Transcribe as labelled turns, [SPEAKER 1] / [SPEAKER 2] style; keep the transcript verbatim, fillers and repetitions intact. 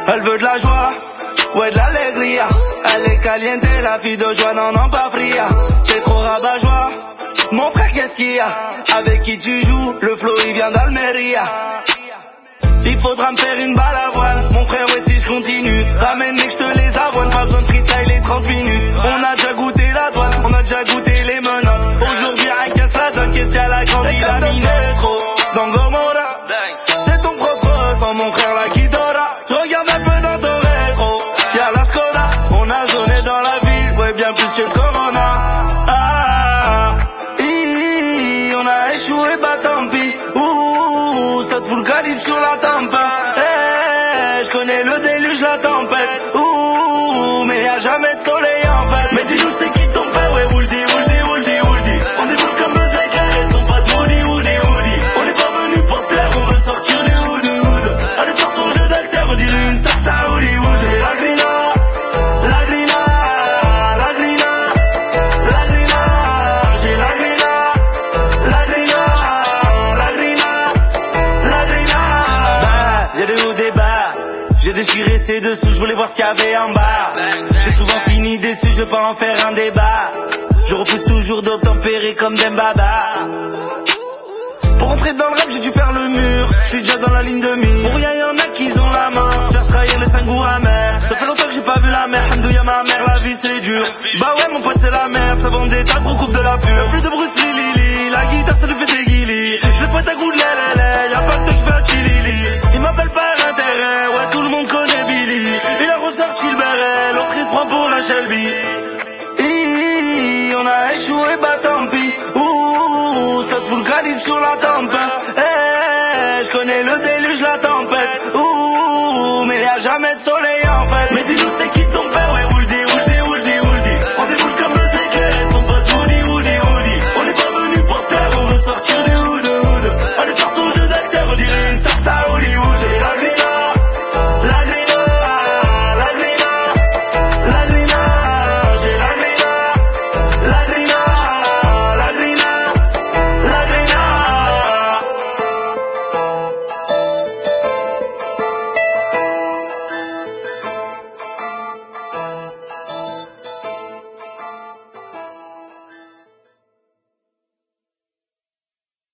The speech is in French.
[SPEAKER 1] Elle veut de la joie, ouais de l'alegria. Elle est caliente, la fille de joie, non non pas fria. T'es trop rabat-joie, mon frère qu'est-ce qu'il y a? Avec qui tu joues, le flow il vient d'Almeria. Il faudra me faire une balle à voile. Mon frère, ouais, si je continue, ramène que je te les avoine. Pas besoin de freestyle les trente minutes. On a déjà goûté la douane, on a déjà goûté les menottes. Aujourd'hui, rien qu'à ça donne, qu'est-ce qu'elle a grandi la mine trop. Dans Gomorra, c'est ton propre sang, mon frère, la Kidora. Regarde un peu dans ton rétro, y'a la Skoda. On a zoné dans la ville, ouais, bien plus que Corona. Ah, hi, on a échoué, bah tant pis. Ouh, ça te fout le calibre sur la tempe. Eh, je connais le déluge, la tempête. Ouh, mais y'a jamais de soleil en fait. Mais dis-nous c'est qui ton père, ouais, Wouldi, Wouldi, Wouldi, Wouldi. On déboule comme eux éclairs, ils sont pas de Woody, Woody, Woody. On est pas venu pour plaire, on veut sortir du hood, du hood. Allez, sors ton jeu d'acteur, on dirait une star à Hollywood. J'ai la grina, la grina, la grina, la grina. J'ai la grina, la grina, la grina, la grina. Bah, y'a des hauts, des bas. J'ai déchiré ses dessous, je voulais voir ce qu'il y avait en bas. J'ai souvent fini déçu, je veux pas en faire un débat. Je repousse toujours d'obtempérer comme Dembaba. Pour rentrer dans le rap, j'ai dû faire le mur. Je suis déjà dans la ligne de mire. Pour rien, y'en a qui ont la main. Se faire trahir les cinq goûts amers. Ça fait longtemps que j'ai pas vu la mer. Hamdouya ma mère, la vie c'est dur. Bah ouais, mon pote c'est la merde. Ça vendait ta gros coupe de la pure. Plus de Bruce Lee, Lili. La guitare, ça lui fait des guilis. Je le pointe à goût de lélé. Y'a pas que toi qui fais un chili. Il m'appelle pas l'intérêt. Ouais, tout le monde connaît Billy. Il a ressorti le béret. L'autre il se prend pour un Shelby. Hi, on a échoué, bah tant pis. Ouh, ça te fout le calibre sur la tempe.